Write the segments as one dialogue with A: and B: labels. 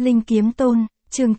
A: Linh Kiếm Tôn, chương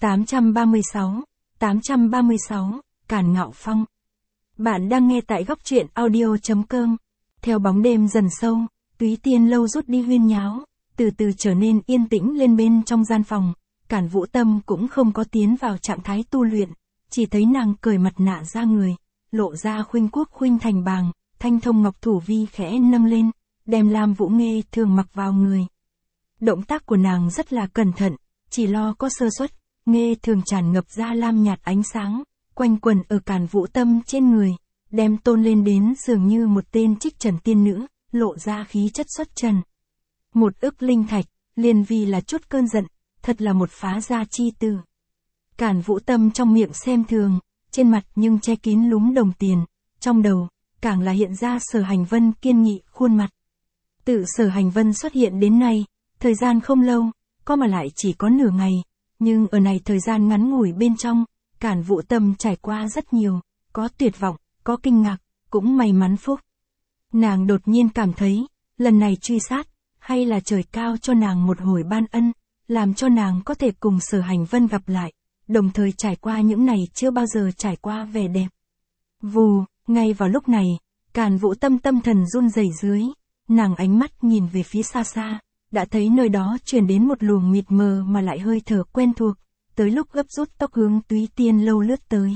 A: 836, Càn Ngạo Phong. Bạn đang nghe tại góc truyện audio.com. Theo bóng đêm dần sâu, Túy Tiên Lâu rút đi huyên nháo, từ từ trở nên yên tĩnh lên bên trong gian phòng. Càn Vũ Tâm cũng không có tiến vào trạng thái tu luyện, chỉ thấy nàng cởi mặt nạ ra người, lộ ra khuynh quốc khuynh thành bàng, thanh thông ngọc thủ vi khẽ nâng lên, đem Lam Vũ Nghê thường mặc vào người. Động tác của nàng rất là cẩn thận, chỉ lo có sơ suất, Nghê thường tràn ngập ra lam nhạt ánh sáng, quanh quần ở Càn Vũ Tâm trên người, đem tôn lên đến dường như một tên trích trần tiên nữ, lộ ra khí chất xuất trần. 1 ức linh thạch, liền vì là chút cơn giận, thật là một phá gia chi tử. Càn Vũ Tâm trong miệng xem thường, trên mặt nhưng che kín lúm đồng tiền, trong đầu, càng là hiện ra Sở Hành Vân kiên nghị khuôn mặt. Từ Sở Hành Vân xuất hiện đến nay, thời gian không lâu, có mà lại chỉ có nửa ngày, nhưng ở này thời gian ngắn ngủi bên trong, Càn Vũ Tâm trải qua rất nhiều, có tuyệt vọng, có kinh ngạc, cũng may mắn phúc. Nàng đột nhiên cảm thấy, lần này truy sát, hay là trời cao cho nàng một hồi ban ân, làm cho nàng có thể cùng Sở Hành Vân gặp lại, đồng thời trải qua những này chưa bao giờ trải qua vẻ đẹp. Vù, ngay vào lúc này, Càn Vũ Tâm tâm thần run rẩy dưới, nàng ánh mắt nhìn về phía xa xa, đã thấy nơi đó truyền đến một luồng mịt mờ mà lại hơi thở quen thuộc, tới lúc gấp rút tốc hướng Túy Tiên Lâu lướt tới.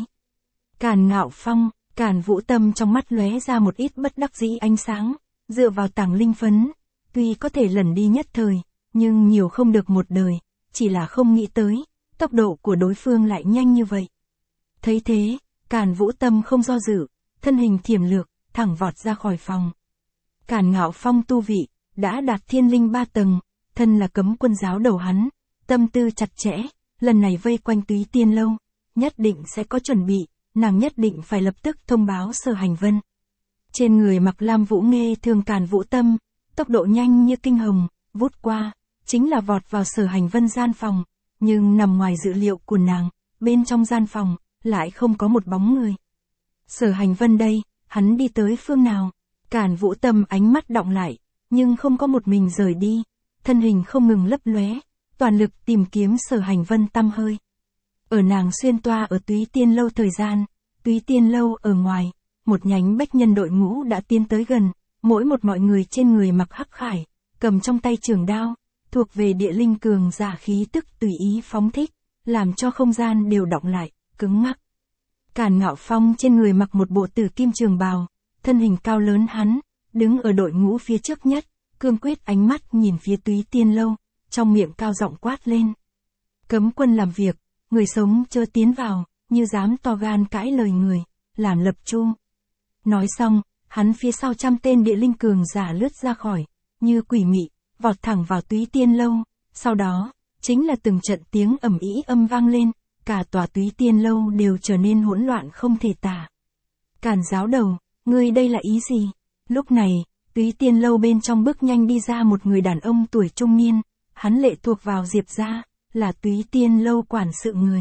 A: Càn Ngạo Phong, Càn Vũ Tâm trong mắt lóe ra một ít bất đắc dĩ ánh sáng, dựa vào tảng linh phấn, tuy có thể lẩn đi nhất thời, nhưng nhiều không được một đời, chỉ là không nghĩ tới, tốc độ của đối phương lại nhanh như vậy. Thấy thế, Càn Vũ Tâm không do dự, thân hình thiểm lược, thẳng vọt ra khỏi phòng. Càn Ngạo Phong tu vị, đã đạt thiên linh 3 tầng, thân là cấm quân giáo đầu hắn, tâm tư chặt chẽ, lần này vây quanh Túy Tiên Lâu, nhất định sẽ có chuẩn bị, nàng nhất định phải lập tức thông báo Sở Hành Vân. Trên người mặc Lam Vũ Nghê thường Càn Vũ Tâm, tốc độ nhanh như kinh hồng, vút qua, chính là vọt vào Sở Hành Vân gian phòng, nhưng nằm ngoài dự liệu của nàng, bên trong gian phòng, lại không có một bóng người. Sở Hành Vân đây, hắn đi tới phương nào? Càn Vũ Tâm ánh mắt đọng lại, nhưng không có một mình rời đi, thân hình không ngừng lấp lóe, toàn lực tìm kiếm Sở Hành Vân tăm hơi. Ở nàng xuyên toa ở Túy Tiên Lâu thời gian, Túy Tiên Lâu ở ngoài, một nhánh bách nhân đội ngũ đã tiến tới gần, mỗi một mọi người trên người mặc hắc khải, cầm trong tay trường đao, thuộc về địa linh cường giả khí tức tùy ý phóng thích, làm cho không gian đều đọng lại, cứng ngắc. Càn Ngạo Phong trên người mặc một bộ tử kim trường bào, thân hình cao lớn hắn, đứng ở đội ngũ phía trước nhất, cương quyết ánh mắt nhìn phía Túy Tiên Lâu, trong miệng cao giọng quát lên. Cấm quân làm việc, người sống chớ tiến vào, như dám to gan cãi lời người, làm lập chu. Nói xong, hắn phía sau 100 tên địa linh cường giả lướt ra khỏi, như quỷ mị, vọt thẳng vào Túy Tiên Lâu, sau đó, chính là từng trận tiếng ầm ĩ âm vang lên, cả tòa Túy Tiên Lâu đều trở nên hỗn loạn không thể tả. Càn giáo đầu, ngươi đây là ý gì? Lúc này, Túy Tiên Lâu bên trong bước nhanh đi ra một người đàn ông tuổi trung niên, hắn lệ thuộc vào Diệp gia, là Túy Tiên Lâu quản sự người.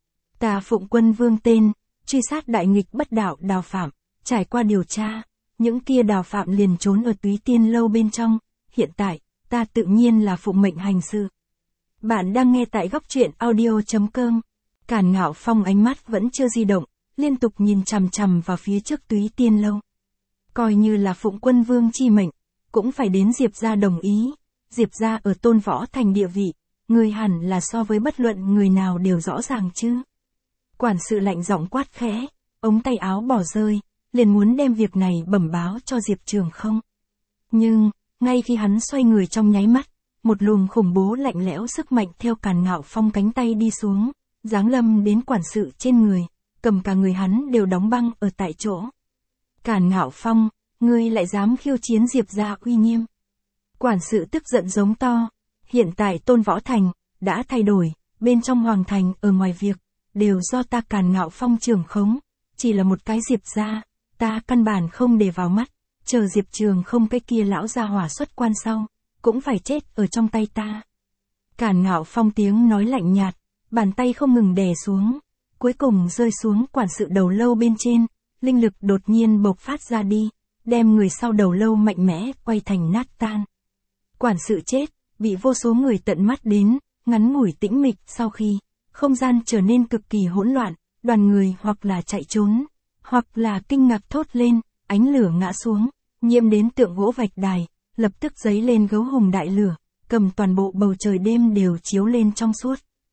A: Ta Phụng Quân Vương tên, truy sát đại nghịch bất đạo Đào Phạm, trải qua điều tra, những kia Đào Phạm liền trốn ở Túy Tiên Lâu bên trong, hiện tại, ta tự nhiên là phụng mệnh hành sự. Bạn đang nghe tại góc truyện audio.com. Càn Ngạo Phong ánh mắt vẫn chưa di động, liên tục nhìn chằm chằm vào phía trước Túy Tiên Lâu. Coi như là Phụng Quân Vương chi mệnh, cũng phải đến Diệp gia đồng ý. Diệp gia ở Tôn Võ Thành địa vị, người hẳn là so với bất luận người nào đều rõ ràng chứ. Quản sự lạnh giọng quát khẽ, ống tay áo bỏ rơi, liền muốn đem việc này bẩm báo cho Diệp Trường Không. Nhưng, ngay khi hắn xoay người trong nháy mắt, một luồng khủng bố lạnh lẽo sức mạnh theo Càn Ngạo Phong cánh tay đi xuống, giáng lâm đến quản sự trên người, cầm cả người hắn đều đóng băng ở tại chỗ. Càn Ngạo Phong, ngươi lại dám khiêu chiến Diệp gia uy nghiêm. Quản sự tức giận giống to, hiện tại Tôn Võ Thành, đã thay đổi, bên trong Hoàng Thành ở ngoài việc, đều do ta Càn Ngạo Phong trưởng khống, chỉ là một cái Diệp gia, ta căn bản không để vào mắt, chờ Diệp Trường Không cái kia lão gia hỏa xuất quan sau, cũng phải chết ở trong tay ta. Càn Ngạo Phong tiếng nói lạnh nhạt, bàn tay không ngừng đè xuống, cuối cùng rơi xuống quản sự đầu lâu bên trên, linh lực đột nhiên bộc phát ra đi, đem người sau đầu lâu mạnh mẽ quay thành nát tan. Quản sự chết, bị vô số người tận mắt đến, ngắn ngủi tĩnh mịch sau khi, không gian trở nên cực kỳ hỗn loạn, đoàn người hoặc là chạy trốn, hoặc là kinh ngạc thốt lên, ánh lửa ngã xuống, nhiễm đến tượng gỗ vạch đài, lập tức giấy lên gấu hùng đại lửa, cầm toàn bộ bầu trời đêm đều chiếu lên trong suốt.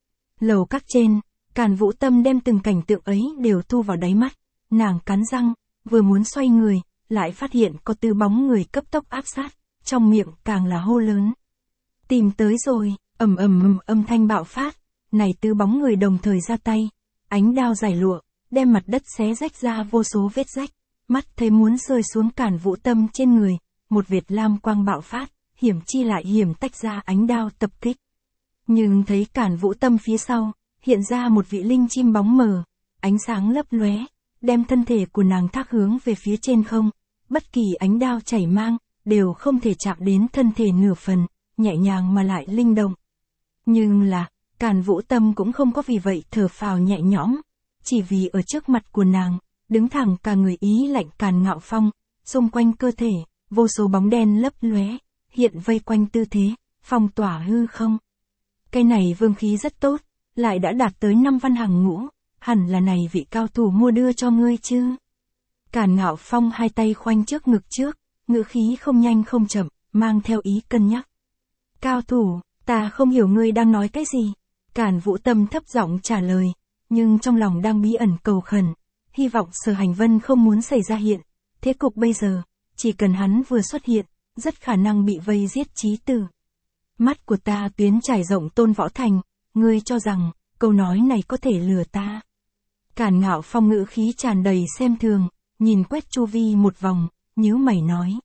A: Lầu các trên, Càn Vũ Tâm đem từng cảnh tượng ấy đều thu vào đáy mắt, nàng cắn răng, vừa muốn xoay người, lại phát hiện có tư bóng người cấp tốc áp sát, trong miệng càng là hô lớn. Tìm tới rồi, ầm ầm âm thanh bạo phát, này tư bóng người đồng thời ra tay, ánh đao giải lụa, đem mặt đất xé rách ra vô số vết rách, mắt thấy muốn rơi xuống Càn Vũ Tâm trên người, một Việt lam quang bạo phát, hiểm chi lại hiểm tách ra ánh đao tập kích. Nhưng thấy Càn Vũ Tâm phía sau, hiện ra một vị linh chim bóng mờ, ánh sáng lấp lóe, đem thân thể của nàng thác hướng về phía trên không, bất kỳ ánh đao chảy mang, đều không thể chạm đến thân thể nửa phần, nhẹ nhàng mà lại linh động. Nhưng là, Càn Vũ Tâm cũng không có vì vậy thở phào nhẹ nhõm, chỉ vì ở trước mặt của nàng, đứng thẳng cả người ý lạnh Càn Ngạo Phong, xung quanh cơ thể, vô số bóng đen lấp lóe, hiện vây quanh tư thế, phong tỏa hư không. Cái này vương khí rất tốt, lại đã đạt tới 5 văn hàng ngũ, hẳn là này vị cao thủ mua đưa cho ngươi chứ. Càn Ngạo Phong hai tay khoanh trước ngực trước, ngữ khí không nhanh không chậm, mang theo ý cân nhắc. Cao thủ, ta không hiểu ngươi đang nói cái gì. Càn Vũ Tâm thấp giọng trả lời, nhưng trong lòng đang bí ẩn cầu khẩn, hy vọng Sở Hành Vân không muốn xảy ra hiện. Thế cục bây giờ, chỉ cần hắn vừa xuất hiện, rất khả năng bị vây giết chí tử. Mắt của ta tuyến trải rộng Tôn Võ Thành, ngươi cho rằng, câu nói này có thể lừa ta. Càn Ngạo Phong ngữ khí tràn đầy xem thường, nhìn quét chu vi một vòng, nhíu mày nói.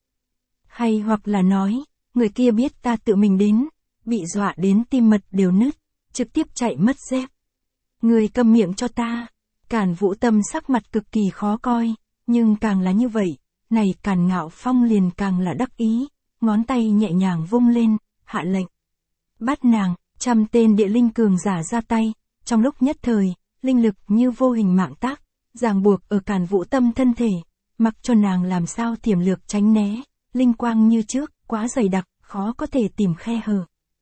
A: Hay hoặc là nói, người kia biết ta tự mình đến, bị dọa đến tim mật đều nứt, trực tiếp chạy mất dép. Ngươi câm miệng cho ta. Càn Vũ Tâm sắc mặt cực kỳ khó coi, nhưng càng là như vậy, này Càn Ngạo Phong liền càng là đắc ý, ngón tay nhẹ nhàng vung lên, hạ lệnh. Bắt nàng, 100 tên địa linh cường giả ra tay, trong lúc nhất thời, linh lực như vô hình mạng tác, ràng buộc ở Càn Vũ Tâm thân thể, mặc cho nàng làm sao tiềm lược tránh né, linh quang như trước, quá dày đặc, khó có thể tìm khe hở.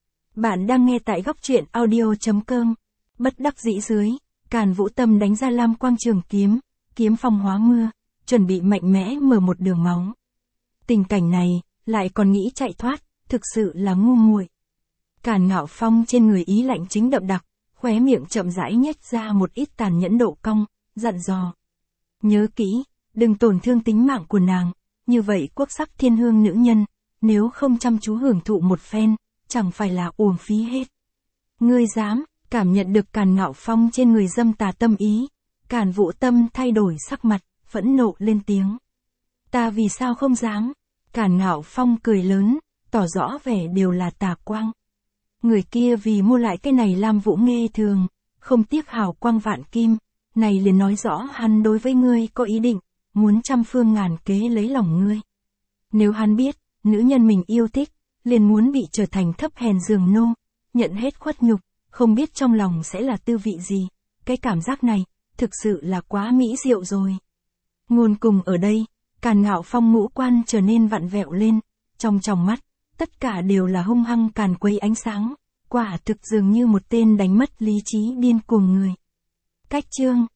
A: Bạn đang nghe tại góc truyện audio.com. Bất đắc dĩ dưới, Càn Vũ Tâm đánh ra lam quang trường kiếm, kiếm phong hóa mưa, chuẩn bị mạnh mẽ mở một đường máu. Tình cảnh này, lại còn nghĩ chạy thoát, thực sự là ngu muội. Càn Ngạo Phong trên người ý lạnh chính đậm đặc, khóe miệng chậm rãi nhếch ra một ít tàn nhẫn độ cong, dặn dò. Nhớ kỹ, đừng tổn thương tính mạng của nàng, như vậy quốc sắc thiên hương nữ nhân, nếu không chăm chú hưởng thụ một phen, chẳng phải là uổng phí hết. Ngươi dám, cảm nhận được Càn Ngạo Phong trên người dâm tà tâm ý, Càn Vũ Tâm thay đổi sắc mặt, phẫn nộ lên tiếng. Ta vì sao không dám? Càn Ngạo Phong cười lớn, tỏ rõ vẻ đều là tà quang. Người kia vì mua lại cái này Lam Vũ Nghê thường, không tiếc hào quang vạn kim, này liền nói rõ hắn đối với ngươi có ý định, muốn trăm phương ngàn kế lấy lòng ngươi. Nếu hắn biết, nữ nhân mình yêu thích, liền muốn bị trở thành thấp hèn giường nô, nhận hết khuất nhục, không biết trong lòng sẽ là tư vị gì, cái cảm giác này, thực sự là quá mỹ diệu rồi. Ngôn cùng ở đây, Càn Ngạo Phong ngũ quan trở nên vặn vẹo lên, trong tròng mắt, tất cả đều là hung hăng càn quấy ánh sáng, quả thực dường như một tên đánh mất lý trí điên cuồng người. Cách chương